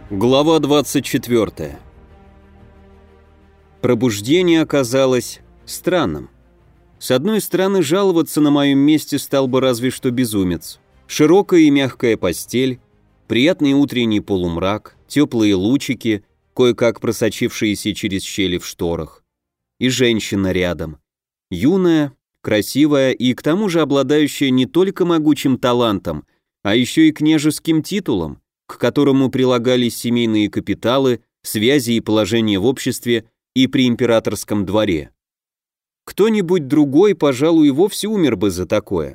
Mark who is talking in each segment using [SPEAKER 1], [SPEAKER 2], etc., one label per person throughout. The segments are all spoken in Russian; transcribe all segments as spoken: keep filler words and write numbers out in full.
[SPEAKER 1] Глава двадцать четвёртая. Пробуждение оказалось странным. С одной стороны, жаловаться на моем месте стал бы разве что безумец. Широкая и мягкая постель, приятный утренний полумрак, теплые лучики, кое-как просочившиеся через щели в шторах. И женщина рядом. Юная, красивая и к тому же обладающая не только могучим талантом, а еще и княжеским титулом, к которому прилагались семейные капиталы, связи и положение в обществе и при императорском дворе. Кто-нибудь другой, пожалуй, и вовсе умер бы за такое.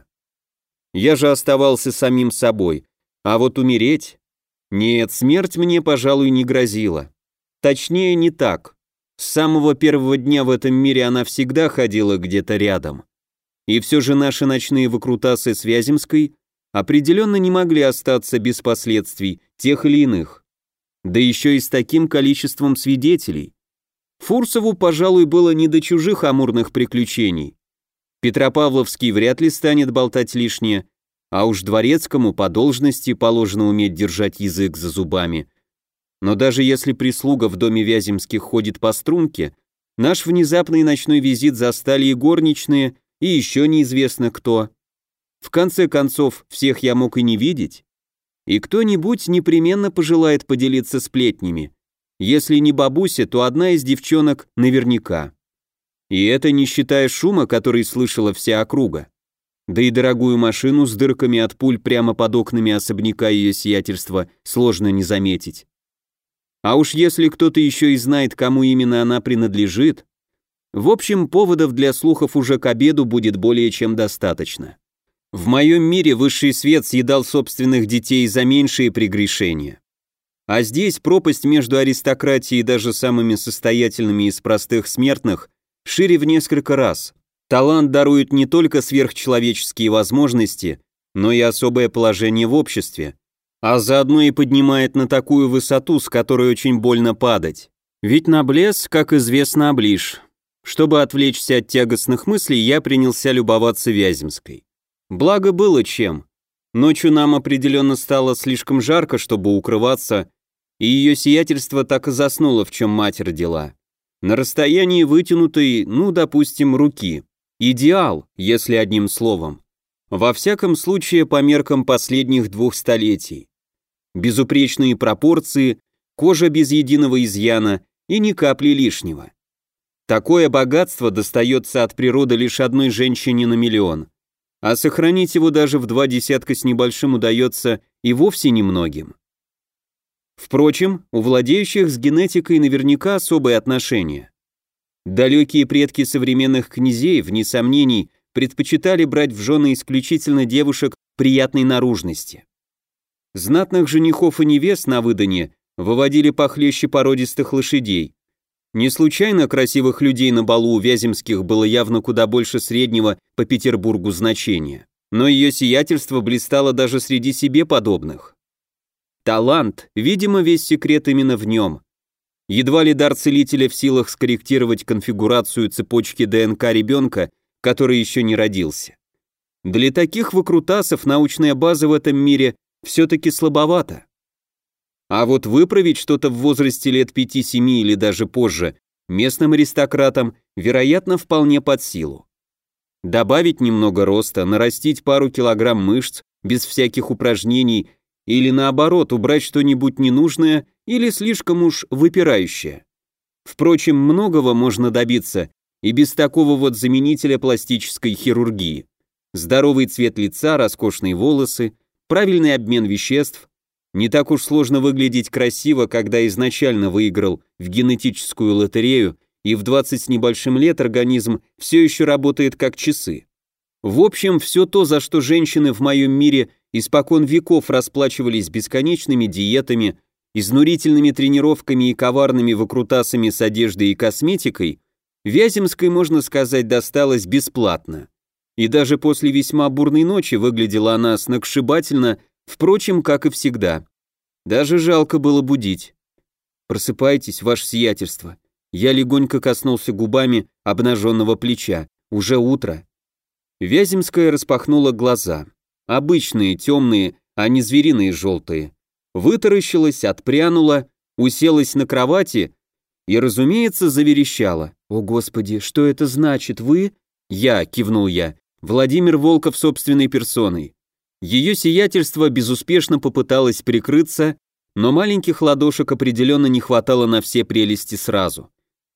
[SPEAKER 1] Я же оставался самим собой, а вот умереть... Нет, смерть мне, пожалуй, не грозила. Точнее, не так. С самого первого дня в этом мире она всегда ходила где-то рядом. И все же наши ночные выкрутасы с Вяземской определенно не могли остаться без последствий, тех или иных. Да еще и с таким количеством свидетелей. Фурсову, пожалуй, было не до чужих амурных приключений. Петропавловский вряд ли станет болтать лишнее, а уж Дворецкому по должности положено уметь держать язык за зубами. Но даже если прислуга в доме Вяземских ходит по струнке, наш внезапный ночной визит застали и горничные, и еще неизвестно кто. В конце концов, всех я мог и не видеть. И кто-нибудь непременно пожелает поделиться сплетнями. Если не бабуся, то одна из девчонок наверняка. И это не считая шума, который слышала вся округа. Да и дорогую машину с дырками от пуль прямо под окнами особняка ее сиятельства сложно не заметить. А уж если кто-то еще и знает, кому именно она принадлежит, в общем, поводов для слухов уже к обеду будет более чем достаточно. В моем мире высший свет съедал собственных детей за меньшие прегрешения. А здесь пропасть между аристократией и даже самыми состоятельными из простых смертных шире в несколько раз. Талант дарует не только сверхчеловеческие возможности, но и особое положение в обществе, а заодно и поднимает на такую высоту, с которой очень больно падать. Ведь на блеск, как известно, облишь. Чтобы отвлечься от тягостных мыслей, я принялся любоваться Вяземской. Благо было чем. Ночью нам определенно стало слишком жарко, чтобы укрываться, и ее сиятельство так и заснуло, в чем мать родила. На расстоянии вытянутой, ну, допустим, руки. Идеал, если одним словом. Во всяком случае, по меркам последних двух столетий. Безупречные пропорции, кожа без единого изъяна и ни капли лишнего. Такое богатство достается от природы лишь одной женщине на миллион. А сохранить его даже в два десятка с небольшим удается и вовсе немногим. Впрочем, у владеющих с генетикой наверняка особые отношения. Далекие предки современных князей, вне сомнений, предпочитали брать в жены исключительно девушек приятной наружности. Знатных женихов и невест на выдане выводили похлеще породистых лошадей. Не случайно красивых людей на балу у Вяземских было явно куда больше среднего по Петербургу значения. Но ее сиятельство блистало даже среди себе подобных. Талант, видимо, весь секрет именно в нем. Едва ли дар целителя в силах скорректировать конфигурацию цепочки ДНК ребенка, который еще не родился. Для таких выкрутасов научная база в этом мире все-таки слабовата. А вот выправить что-то в возрасте лет пяти-семи или даже позже местным аристократам, вероятно, вполне под силу. Добавить немного роста, нарастить пару килограмм мышц без всяких упражнений или наоборот убрать что-нибудь ненужное или слишком уж выпирающее. Впрочем, многого можно добиться и без такого вот заменителя пластической хирургии. Здоровый цвет лица, роскошные волосы, правильный обмен веществ. Не так уж сложно выглядеть красиво, когда изначально выиграл в генетическую лотерею, и в двадцать с небольшим лет организм все еще работает как часы. В общем, все то, за что женщины в моем мире испокон веков расплачивались бесконечными диетами, изнурительными тренировками и коварными выкрутасами с одеждой и косметикой, Вяземской, можно сказать, досталось бесплатно. И даже после весьма бурной ночи выглядела она сногсшибательно, впрочем, как и всегда. Даже жалко было будить. «Просыпайтесь, ваше сиятельство». Я легонько коснулся губами обнаженного плеча. Уже утро. Вяземская распахнула глаза. Обычные, темные, а не звериные желтые. вытаращилась, отпрянула, уселась на кровати и, разумеется, заверещала. «О, Господи, что это значит? Вы?» «Я», — кивнул я, — «Владимир Волков собственной персоной». Ее сиятельство безуспешно попыталось прикрыться, но маленьких ладошек определенно не хватало на все прелести сразу.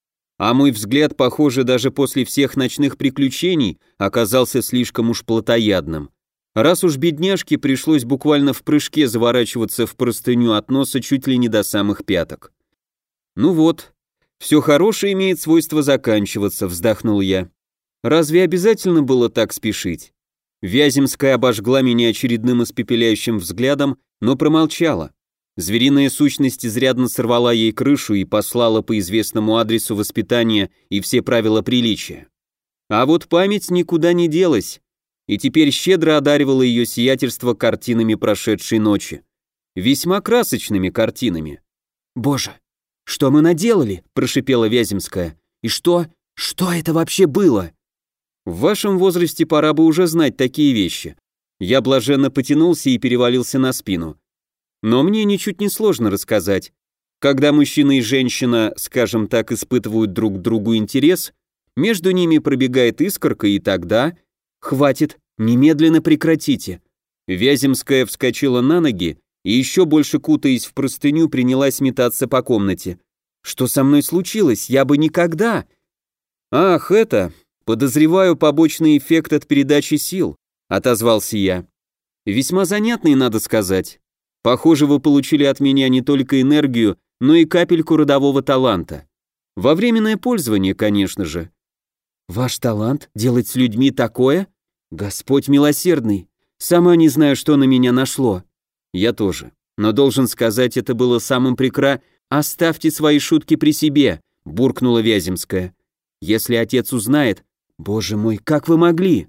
[SPEAKER 1] А мой взгляд, похоже, даже после всех ночных приключений оказался слишком уж плотоядным. Раз уж бедняжке пришлось буквально в прыжке заворачиваться в простыню от носа чуть ли не до самых пяток. «Ну вот, все хорошее имеет свойство заканчиваться», — вздохнул я. «Разве обязательно было так спешить?» Вяземская обожгла меня очередным испепеляющим взглядом, но промолчала. Звериная сущность изрядно сорвала ей крышу и послала по известному адресу воспитания и все правила приличия. А вот память никуда не делась, и теперь щедро одаривала ее сиятельство картинами прошедшей ночи. Весьма красочными картинами. «Боже, что мы наделали?» – прошипела Вяземская. «И что? Что это вообще было?» «В вашем возрасте пора бы уже знать такие вещи». Я блаженно потянулся и перевалился на спину. Но мне ничуть не сложно рассказать. Когда мужчина и женщина, скажем так, испытывают друг к другу интерес, между ними пробегает искорка, и тогда... «Хватит, немедленно прекратите». Вяземская вскочила на ноги и, еще больше кутаясь в простыню, принялась метаться по комнате. «Что со мной случилось? Я бы никогда...» «Ах, это... подозреваю побочный эффект от передачи сил», — отозвался я. «Весьма занятный, надо сказать. Похоже, вы получили от меня не только энергию, но и капельку родового таланта. Во временное пользование, конечно же». «Ваш талант? Делать с людьми такое? Господь милосердный. Сама не знаю, что на меня нашло». «Я тоже. Но должен сказать, это было самым прекра...» «Оставьте свои шутки при себе», — буркнула Вяземская. «Если отец узнает... Боже мой, как вы могли?»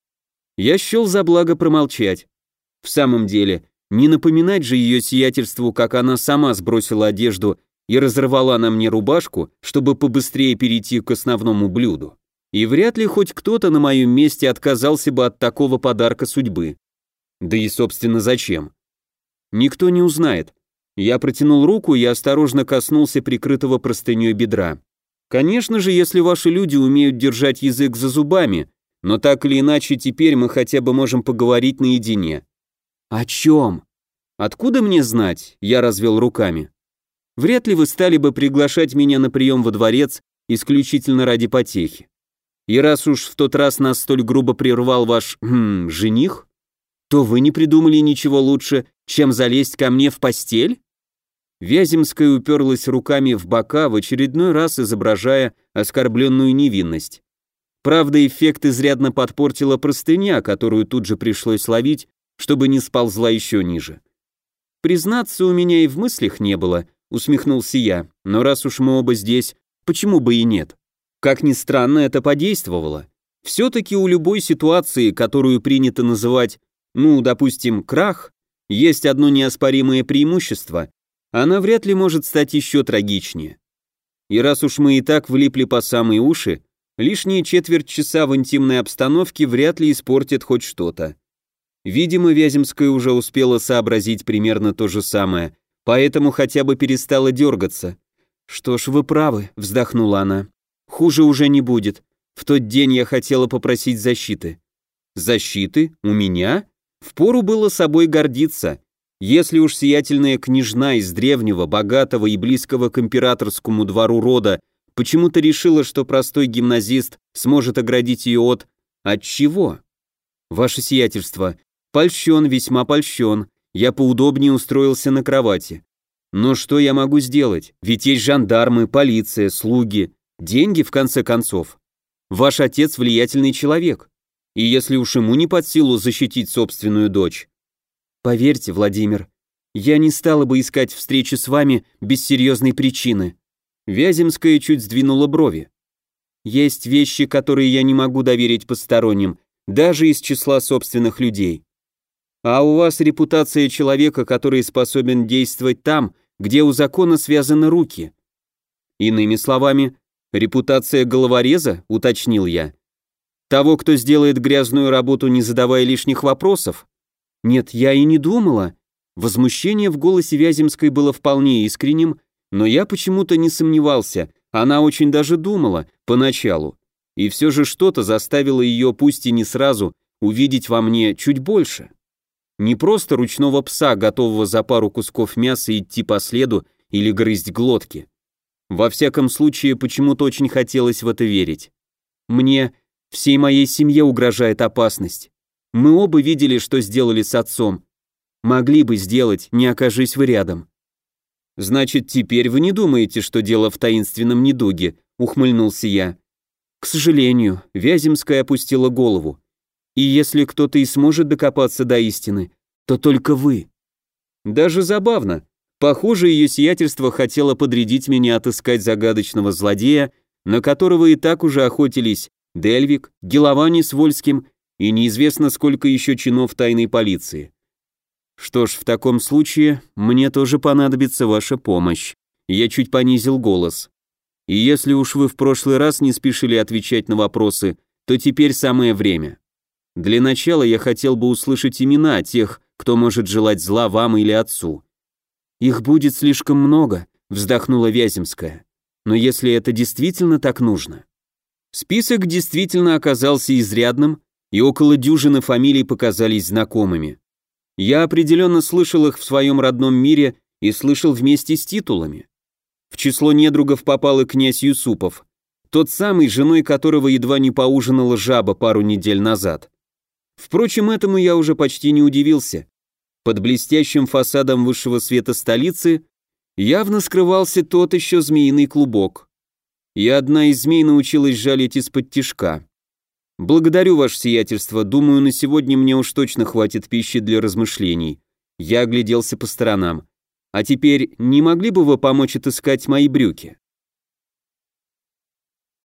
[SPEAKER 1] Я счел за благо промолчать. В самом деле, не напоминать же ее сиятельству, как она сама сбросила одежду и разорвала на мне рубашку, чтобы побыстрее перейти к основному блюду. И вряд ли хоть кто-то на моем месте отказался бы от такого подарка судьбы. Да и, собственно, зачем? Никто не узнает. Я протянул руку и осторожно коснулся прикрытого простыней бедра. Конечно же, если ваши люди умеют держать язык за зубами, но так или иначе теперь мы хотя бы можем поговорить наедине. О чем? Откуда мне знать? Я развел руками. Вряд ли вы стали бы приглашать меня на прием во дворец исключительно ради потехи. И раз уж в тот раз нас столь грубо прервал ваш, хм, жених, то вы не придумали ничего лучше, чем залезть ко мне в постель? Вяземская уперлась руками в бока, в очередной раз изображая оскорбленную невинность. Правда, эффект изрядно подпортила простыня, которую тут же пришлось ловить, чтобы не сползла еще ниже. «Признаться, у меня и в мыслях не было», — усмехнулся я, «но раз уж мы оба здесь, почему бы и нет?» Как ни странно, это подействовало. Все-таки у любой ситуации, которую принято называть, ну, допустим, крах, есть одно неоспоримое преимущество. Она вряд ли может стать еще трагичнее. И раз уж мы и так влипли по самые уши, лишние четверть часа в интимной обстановке вряд ли испортит хоть что-то. Видимо, Вяземская уже успела сообразить примерно то же самое, поэтому хотя бы перестала дергаться. «Что ж, вы правы», — вздохнула она. «Хуже уже не будет. В тот день я хотела попросить защиты». «Защиты? У меня?» Впору было собой гордиться. Если уж сиятельная княжна из древнего, богатого и близкого к императорскому двору рода почему-то решила, что простой гимназист сможет оградить ее от... От чего? Ваше сиятельство, польщен, весьма польщен. Я поудобнее устроился на кровати. Но что я могу сделать? Ведь есть жандармы, полиция, слуги. Деньги, в конце концов. Ваш отец влиятельный человек. И если уж ему не под силу защитить собственную дочь... Поверьте, Владимир, я не стала бы искать встречи с вами без серьезной причины. Вяземская чуть сдвинула брови. Есть вещи, которые я не могу доверить посторонним, даже из числа собственных людей. А у вас репутация человека, который способен действовать там, где у закона связаны руки. Иными словами, репутация головореза, уточнил я. Того, кто сделает грязную работу, не задавая лишних вопросов? Нет, я и не думала. Возмущение в голосе Вяземской было вполне искренним, но я почему-то не сомневался, она очень даже думала, поначалу. И все же что-то заставило ее, пусть и не сразу, увидеть во мне чуть больше. Не просто ручного пса, готового за пару кусков мяса идти по следу или грызть глотки. Во всяком случае, почему-то очень хотелось в это верить. Мне, всей моей семье угрожает опасность. Мы оба видели, что сделали с отцом. Могли бы сделать, не окажись вы рядом. Значит, теперь вы не думаете, что дело в таинственном недуге, ухмыльнулся я. К сожалению, Вяземская опустила голову. И если кто-то и сможет докопаться до истины, то только вы. Даже забавно. Похоже, ее сиятельство хотело подрядить меня отыскать загадочного злодея, на которого и так уже охотились Дельвик, Геловани с Вольским и неизвестно сколько еще чинов тайной полиции. Что ж, в таком случае мне тоже понадобится ваша помощь. Я чуть понизил голос. И если уж вы в прошлый раз не спешили отвечать на вопросы, то теперь самое время. Для начала я хотел бы услышать имена тех, кто может желать зла вам или отцу. Их будет слишком много, вздохнула Вяземская. Но если это действительно так нужно. Список действительно оказался изрядным, и около дюжины фамилий показались знакомыми. Я определенно слышал их в своем родном мире и слышал вместе с титулами. В число недругов попал и князь Юсупов, тот самый, женой которого едва не поужинала жаба пару недель назад. Впрочем, этому я уже почти не удивился. Под блестящим фасадом высшего света столицы явно скрывался тот еще змеиный клубок. И одна из змей научилась жалить из-под тишка. Благодарю, ваше сиятельство, думаю, на сегодня мне уж точно хватит пищи для размышлений. Я огляделся по сторонам. А теперь не могли бы вы помочь отыскать мои брюки?